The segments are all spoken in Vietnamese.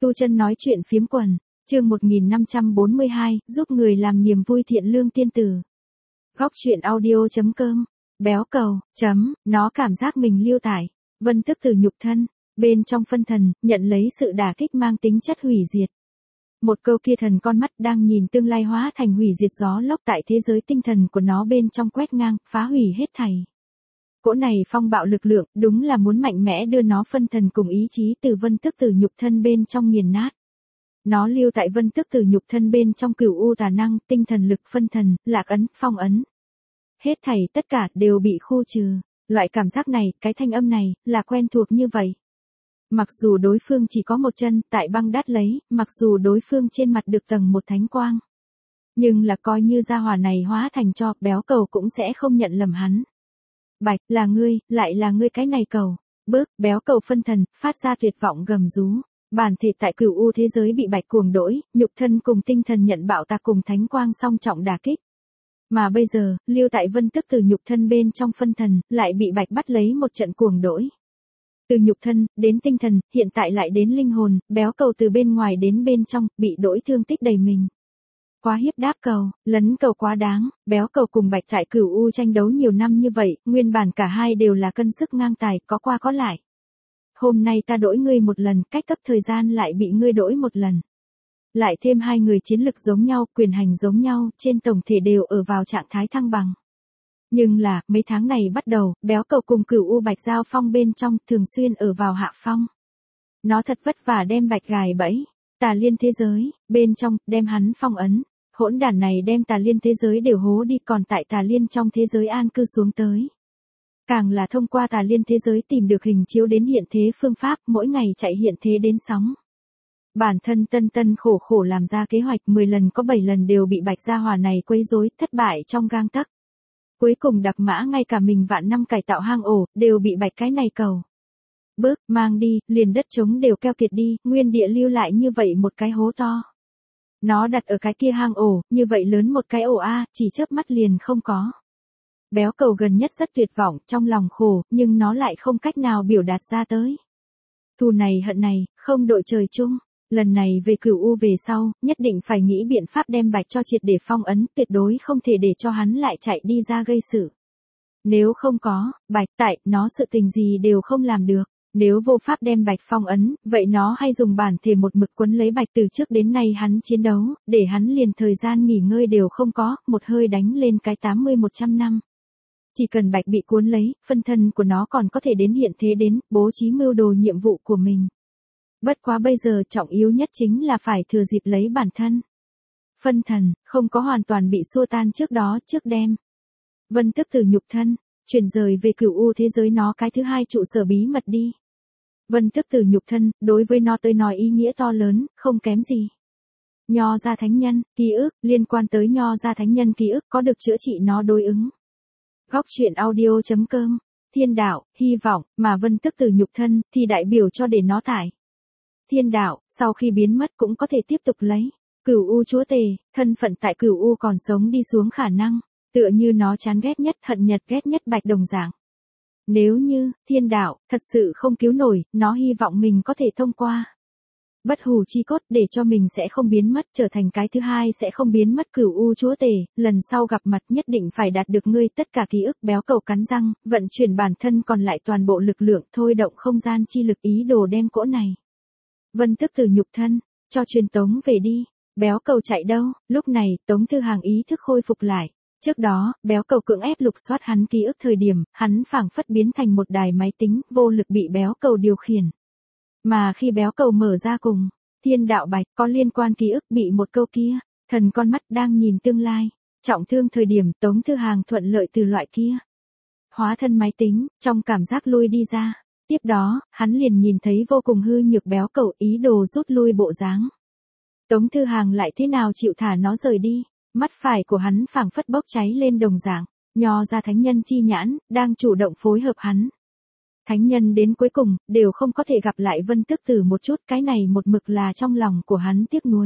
Tu Chân nói chuyện phiếm quần, chương 1542, giúp người làm niềm vui thiện lương tiên tử. Góc truyện audio.com, béo cầu, nó cảm giác mình lưu tải, vân tức từ nhục thân, bên trong phân thần, nhận lấy sự đả kích mang tính chất hủy diệt. Một câu kia thần con mắt đang nhìn tương lai hóa thành hủy diệt gió lốc tại thế giới tinh thần của nó bên trong quét ngang, phá hủy hết thảy. Cỗ này phong bạo lực lượng, đúng là muốn mạnh mẽ đưa nó phân thần cùng ý chí từ vân tức từ nhục thân bên trong nghiền nát. Nó lưu tại vân tức từ nhục thân bên trong cửu u tà năng, tinh thần lực phân thần, lạc ấn, phong ấn. Hết thảy tất cả đều bị khu trừ. Loại cảm giác này, cái thanh âm này, là quen thuộc như vậy. Mặc dù đối phương chỉ có một chân, tại băng đát lấy, mặc dù đối phương trên mặt được tầng một thánh quang. Nhưng là coi như gia hỏa này hóa thành cho, béo cầu cũng sẽ không nhận lầm hắn. Bạch, là ngươi, lại là ngươi cái này cầu. Bước, béo cầu phân thần, phát ra tuyệt vọng gầm rú. Bản thể tại cửu u thế giới bị bạch cuồng đỗi, nhục thân cùng tinh thần nhận bạo tạc cùng thánh quang song trọng đả kích. Mà bây giờ, lưu tại vân tức từ nhục thân bên trong phân thần, lại bị bạch bắt lấy một trận cuồng đỗi. Từ nhục thân, đến tinh thần, hiện tại lại đến linh hồn, béo cầu từ bên ngoài đến bên trong, bị đỗi thương tích đầy mình. Quá hiếp đáp cầu, lấn cầu quá đáng, béo cầu cùng bạch tại cửu u tranh đấu nhiều năm như vậy, nguyên bản cả hai đều là cân sức ngang tài, có qua có lại. Hôm nay ta đỗi ngươi một lần, cách cấp thời gian lại bị ngươi đỗi một lần. Lại thêm hai người chiến lực giống nhau, quyền hành giống nhau, trên tổng thể đều ở vào trạng thái thăng bằng. Nhưng là, mấy tháng này bắt đầu, béo cầu cùng cửu u bạch giao phong bên trong, thường xuyên ở vào hạ phong. Nó thật vất vả đem bạch gài bẫy, tà liên thế giới, bên trong, đem hắn phong ấn. Hỗn đản này đem tà liên thế giới đều hố đi, còn tại tà liên trong thế giới an cư xuống tới. Càng là thông qua tà liên thế giới tìm được hình chiếu đến hiện thế phương pháp, mỗi ngày chạy hiện thế đến sóng. Bản thân tân khổ khổ làm ra kế hoạch 10 lần có 7 lần đều bị bạch gia hỏa này quấy rối, thất bại trong gang tấc. Cuối cùng đặc mã ngay cả mình vạn năm cải tạo hang ổ, đều bị bạch cái này cầu. Bước, mang đi, liền đất trống đều keo kiệt đi, nguyên địa lưu lại như vậy một cái hố to. Nó đặt ở cái kia hang ổ, như vậy lớn một cái ổ A, chỉ chớp mắt liền không có. Béo cầu gần nhất rất tuyệt vọng, trong lòng khổ, nhưng nó lại không cách nào biểu đạt ra tới. Thù này hận này, không đội trời chung. Lần này về cửu u về sau, nhất định phải nghĩ biện pháp đem bạch cho triệt để phong ấn, tuyệt đối không thể để cho hắn lại chạy đi ra gây sự. Nếu không có, bạch tại, nó sự tình gì đều không làm được. Nếu vô pháp đem bạch phong ấn, vậy nó hay dùng bản thể một mực quấn lấy bạch từ trước đến nay hắn chiến đấu, để hắn liền thời gian nghỉ ngơi đều không có, một hơi đánh lên cái 80-100 năm. Chỉ cần bạch bị cuốn lấy, phân thân của nó còn có thể đến hiện thế đến, bố trí mưu đồ nhiệm vụ của mình. Bất quá bây giờ trọng yếu nhất chính là phải thừa dịp lấy bản thân. Phân thần, không có hoàn toàn bị xua tan trước đó, trước đem. Vân tức từ nhục thân, chuyển rời về cửu u thế giới nó cái thứ hai trụ sở bí mật đi. Vân tức từ nhục thân, đối với nó tới nói ý nghĩa to lớn, không kém gì. Nho gia thánh nhân, ký ức, liên quan tới nho gia thánh nhân ký ức có được chữa trị nó đối ứng. Góc truyện audio.com, thiên đạo, hy vọng, mà vân tức từ nhục thân, thì đại biểu cho để nó tải. Thiên đạo, sau khi biến mất cũng có thể tiếp tục lấy. Cửu u chúa tể, thân phận tại cửu u còn sống đi xuống khả năng, tựa như nó chán ghét nhất hận nhật ghét nhất bạch đồng dạng. Nếu như, thiên đạo, thật sự không cứu nổi, nó hy vọng mình có thể thông qua. Bất hủ chi cốt để cho mình sẽ không biến mất, trở thành cái thứ hai sẽ không biến mất cửu u chúa tể, lần sau gặp mặt nhất định phải đạt được ngươi tất cả ký ức. Béo cầu cắn răng, vận chuyển bản thân còn lại toàn bộ lực lượng thôi động không gian chi lực ý đồ đem cỗ này. Vân tức từ nhục thân, cho truyền tống về đi. Béo cầu chạy đâu, lúc này, Tống Thư Hàng ý thức khôi phục lại. Trước đó, béo cầu cưỡng ép lục soát hắn ký ức thời điểm, hắn phảng phất biến thành một đài máy tính, vô lực bị béo cầu điều khiển. Mà khi béo cầu mở ra cùng, thiên đạo bạch có liên quan ký ức bị một câu kia, thần con mắt đang nhìn tương lai, trọng thương thời điểm Tống Thư Hàng thuận lợi từ loại kia. Hóa thân máy tính, trong cảm giác lui đi ra. Tiếp đó, hắn liền nhìn thấy vô cùng hư nhược béo cầu ý đồ rút lui bộ dáng. Tống Thư Hàng lại thế nào chịu thả nó rời đi, mắt phải của hắn phảng phất bốc cháy lên đồng dạng, nho ra thánh nhân chi nhãn, đang chủ động phối hợp hắn. Thánh nhân đến cuối cùng, đều không có thể gặp lại vân tức tử một chút, cái này một mực là trong lòng của hắn tiếc nuối.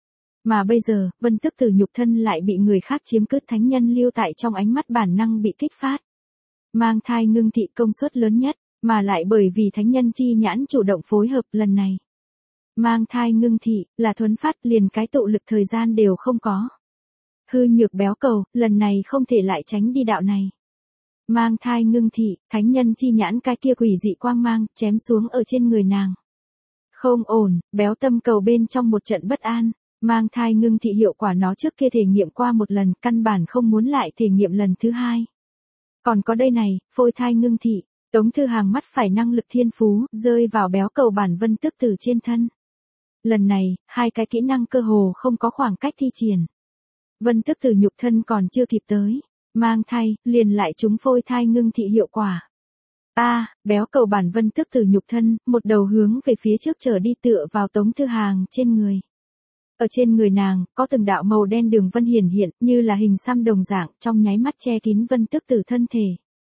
Mà bây giờ, vân tức tử nhục thân lại bị người khác chiếm cứ, thánh nhân lưu tại trong ánh mắt bản năng bị kích phát. Mang thai ngưng thị công suất lớn nhất, mà lại bởi vì thánh nhân chi nhãn chủ động phối hợp lần này. mang thai ngưng thị, là thuấn phát liền cái tụ lực thời gian đều không có. Hư nhược béo cầu, lần này không thể lại tránh đi đạo này. Mang thai ngưng thị, thánh nhân chi nhãn cái kia quỷ dị quang mang, chém xuống ở trên người nàng. Không ổn, béo tâm cầu bên trong một trận bất an. Mang thai ngưng thị hiệu quả nó trước kia thể nghiệm qua một lần, căn bản không muốn lại thể nghiệm lần thứ hai. Còn có đây này, phôi thai ngưng thị, Tống Thư Hàng mắt phải năng lực thiên phú, rơi vào béo cầu bản Vân Tước Tử trên thân. Lần này, hai cái kỹ năng cơ hồ không có khoảng cách thi triển. Vân Tước Tử nhục thân còn chưa kịp tới, mang thai, liền lại trúng phôi thai ngưng thị hiệu quả. Béo cầu bản Vân Tước Tử nhục thân, một đầu hướng về phía trước trở đi tựa vào Tống Thư Hàng trên người. Ở trên người nàng, có từng đạo màu đen đường vân hiển hiện, như là hình xăm đồng dạng, trong nháy mắt che kín Vân Tước Tử thân thể.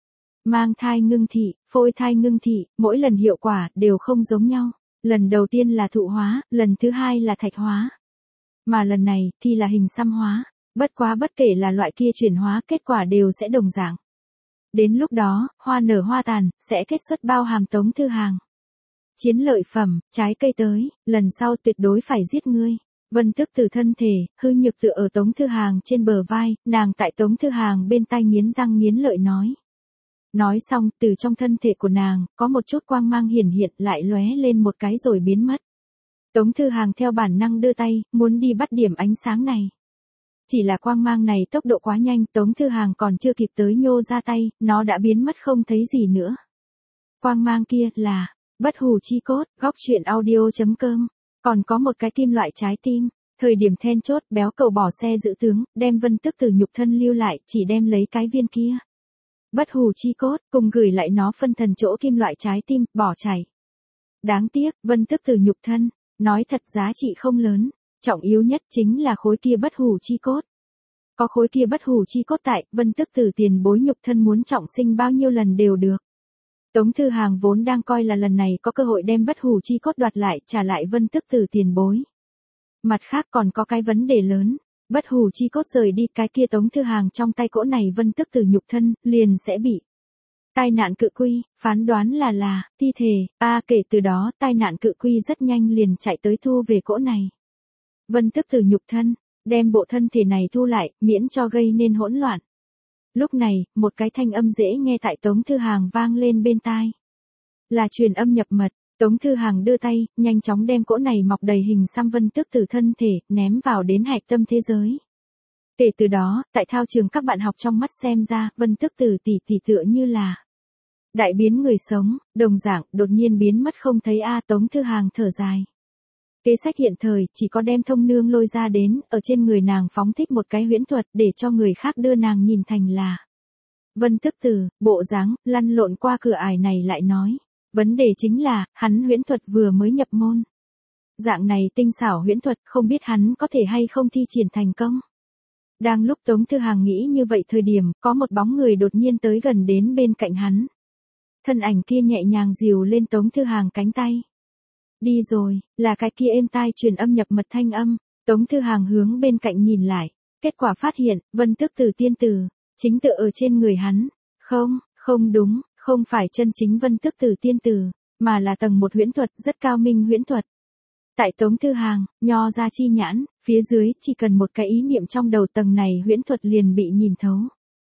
Mang thai ngưng thị, phôi thai ngưng thị, mỗi lần hiệu quả đều không giống nhau. Lần đầu tiên là thụ hóa, lần thứ hai là thạch hóa. Mà lần này, thì là hình xăm hóa. Bất quá bất kể là loại kia chuyển hóa, kết quả đều sẽ đồng dạng. Đến lúc đó, hoa nở hoa tàn, sẽ kết xuất bao hàm Tống Thư Hàng. Chiến lợi phẩm, trái cây tới, lần sau tuyệt đối phải giết ngươi. Vân Tước Tử thân thể, hư nhược tựa ở Tống Thư Hàng trên bờ vai, nàng tại Tống Thư Hàng bên tai nghiến răng nghiến lợi nói. Nói xong, từ trong thân thể của nàng, có một chút quang mang hiển hiện lại lóe lên một cái rồi biến mất. Tống Thư Hàng theo bản năng đưa tay, muốn đi bắt điểm ánh sáng này. Chỉ là quang mang này tốc độ quá nhanh, Tống Thư Hàng còn chưa kịp tới nhô ra tay, nó đã biến mất không thấy gì nữa. Quang mang kia là, bất hủ chi cốt, góc truyện audio.com. Còn có một cái kim loại trái tim. Thời điểm then chốt, béo cầu bỏ xe giữ tướng, đem Vân Tước Tử nhục thân lưu lại, chỉ đem lấy cái viên kia. Bất hủ chi cốt, cùng gửi lại nó phân thần chỗ kim loại trái tim, bỏ chạy. Đáng tiếc, Vân Tước Tử nhục thân, nói thật giá trị không lớn, trọng yếu nhất chính là khối kia bất hủ chi cốt. Có khối kia bất hủ chi cốt tại, Vân Tước Tử tiền bối nhục thân muốn trọng sinh bao nhiêu lần đều được. Tống Thư Hàng vốn đang coi là lần này có cơ hội đem bất hủ chi cốt đoạt lại, trả lại Vân Tước Tử tiền bối. Mặt khác còn có cái vấn đề lớn, bất hủ chi cốt rời đi, cái kia Tống Thư Hàng trong tay cỗ này Vân Tước Tử nhục thân, liền sẽ bị tai nạn cự quy, phán đoán là thi thể. Kể từ đó, tai nạn cự quy rất nhanh liền chạy tới thu về cỗ này Vân Tước Tử nhục thân, đem bộ thân thể này thu lại, miễn cho gây nên hỗn loạn. Lúc này, một cái thanh âm dễ nghe tại Tống Thư Hàng vang lên bên tai. Là truyền âm nhập mật. Tống Thư Hàng đưa tay, nhanh chóng đem cỗ này mọc đầy hình xăm Vân Tước Tử thân thể, ném vào đến hạch tâm thế giới. Kể từ đó, tại thao trường các bạn học trong mắt xem ra, Vân Tước Tử tỷ tỷ tựa như là đại biến người sống, đồng dạng, đột nhiên biến mất không thấy. Tống Thư Hàng thở dài. Kế sách hiện thời, chỉ có đem thông nương lôi ra đến, ở trên người nàng phóng thích một cái huyễn thuật, để cho người khác đưa nàng nhìn thành là Vân Tước Tử, bộ dáng, lăn lộn qua cửa ải này lại nói. Vấn đề chính là, hắn huyễn thuật vừa mới nhập môn. Dạng này tinh xảo huyễn thuật, không biết hắn có thể hay không thi triển thành công. Đang lúc Tống Thư Hàng nghĩ như vậy thời điểm, có một bóng người đột nhiên tới gần đến bên cạnh hắn. Thân ảnh kia nhẹ nhàng dìu lên Tống Thư Hàng cánh tay. Đi rồi, là cái kia êm tai truyền âm nhập mật thanh âm. Tống Thư Hàng hướng bên cạnh nhìn lại. Kết quả phát hiện, Vân Tước Tử tiên tử, chính tựa ở trên người hắn. Không đúng, không phải chân chính Vân Tước Tử tiên tử, mà là tầng một huyễn thuật, rất cao minh huyễn thuật. Tại Tống Thư Hàng, nho ra chi nhãn, phía dưới, chỉ cần một cái ý niệm trong đầu tầng này huyễn thuật liền bị nhìn thấu.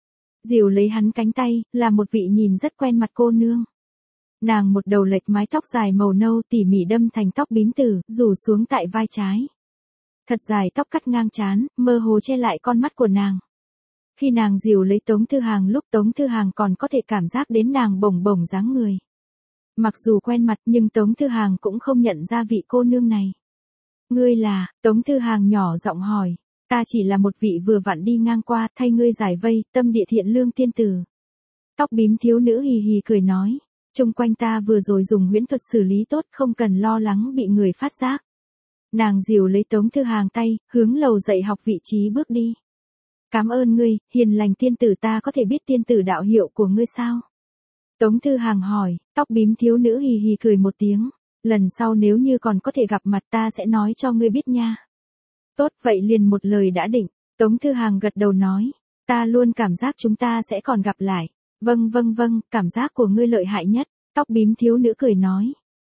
Dìu lấy hắn cánh tay, là một vị nhìn rất quen mặt cô nương. Nàng một đầu lệch mái tóc dài màu nâu tỉ mỉ đâm thành tóc bím tử, rủ xuống tại vai trái. Thật dài tóc cắt ngang trán, mơ hồ che lại con mắt của nàng. Khi nàng dìu lấy Tống Thư Hàng lúc Tống Thư Hàng còn có thể cảm giác đến nàng bồng bồng dáng người. Mặc dù quen mặt nhưng Tống Thư Hàng cũng không nhận ra vị cô nương này. Ngươi là, Tống Thư Hàng nhỏ giọng hỏi, ta chỉ là một vị vừa vặn đi ngang qua, thay ngươi giải vây, tâm địa thiện lương tiên tử. Tóc bím thiếu nữ hì hì cười nói, chung quanh ta vừa rồi dùng huyễn thuật xử lý tốt, không cần lo lắng bị người phát giác. Nàng dìu lấy Tống Thư Hàng tay, hướng lầu dạy học vị trí bước đi. Cảm ơn ngươi, hiền lành tiên tử, ta có thể biết tiên tử đạo hiệu của ngươi sao? Tống Thư Hàng hỏi, tóc bím thiếu nữ hì hì cười một tiếng. Lần sau nếu như còn có thể gặp mặt ta sẽ nói cho ngươi biết nha. Tốt, vậy liền một lời đã định. Tống Thư Hàng gật đầu nói, ta luôn cảm giác chúng ta sẽ còn gặp lại. Vâng, cảm giác của ngươi lợi hại nhất. Tóc bím thiếu nữ cười nói,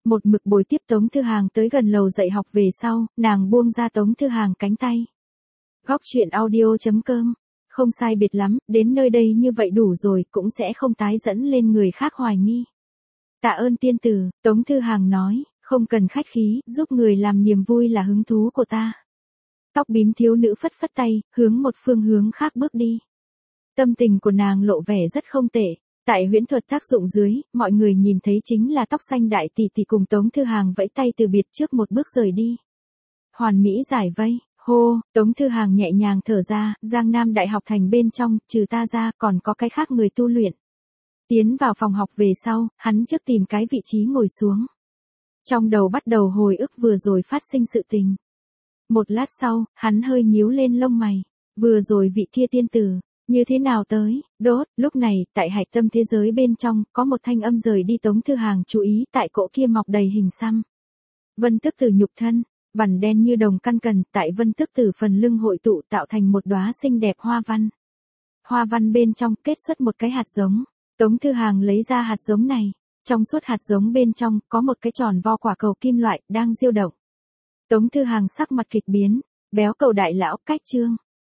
Một mực bồi tiếp Tống Thư Hàng tới gần lầu dạy học về sau, nàng buông ra Tống Thư Hàng cánh tay. Góc truyện audio.com. Không sai biệt lắm, đến nơi đây như vậy đủ rồi, cũng sẽ không tái dẫn lên người khác hoài nghi. Tạ ơn tiên tử, Tống Thư Hàng nói, không cần khách khí, giúp người làm niềm vui là hứng thú của ta. Tóc bím thiếu nữ phất phất tay, hướng một phương hướng khác bước đi. Tâm tình của nàng lộ vẻ rất không tệ. Tại huyễn thuật tác dụng dưới, mọi người nhìn thấy chính là tóc xanh đại tỷ tỷ cùng Tống Thư Hàng vẫy tay từ biệt trước một bước rời đi. Hoàn mỹ giải vây, hô, Tống Thư Hàng nhẹ nhàng thở ra, Giang Nam Đại học thành bên trong, trừ ta ra, còn có cái khác người tu luyện. Tiến vào phòng học về sau, hắn trước tìm cái vị trí ngồi xuống. Trong đầu bắt đầu hồi ức vừa rồi phát sinh sự tình. Một lát sau, hắn hơi nhíu lên lông mày. Vừa rồi vị kia tiên tử, như thế nào tới, đốt, lúc này, tại hạch tâm thế giới bên trong, có một thanh âm rời đi Tống Thư Hàng chú ý tại cỗ kia mọc đầy hình xăm. Vân tức tử nhục thân, vằn đen như đồng căn cần, tại vân tức tử phần lưng hội tụ tạo thành một đóa xinh đẹp hoa văn. Hoa văn bên trong kết xuất một cái hạt giống. Tống Thư Hàng lấy ra hạt giống này. Trong suốt hạt giống bên trong, có một cái tròn vo quả cầu kim loại, đang diêu động. Tống Thư Hàng sắc mặt kịch biến, béo cầu đại lão, cách chương.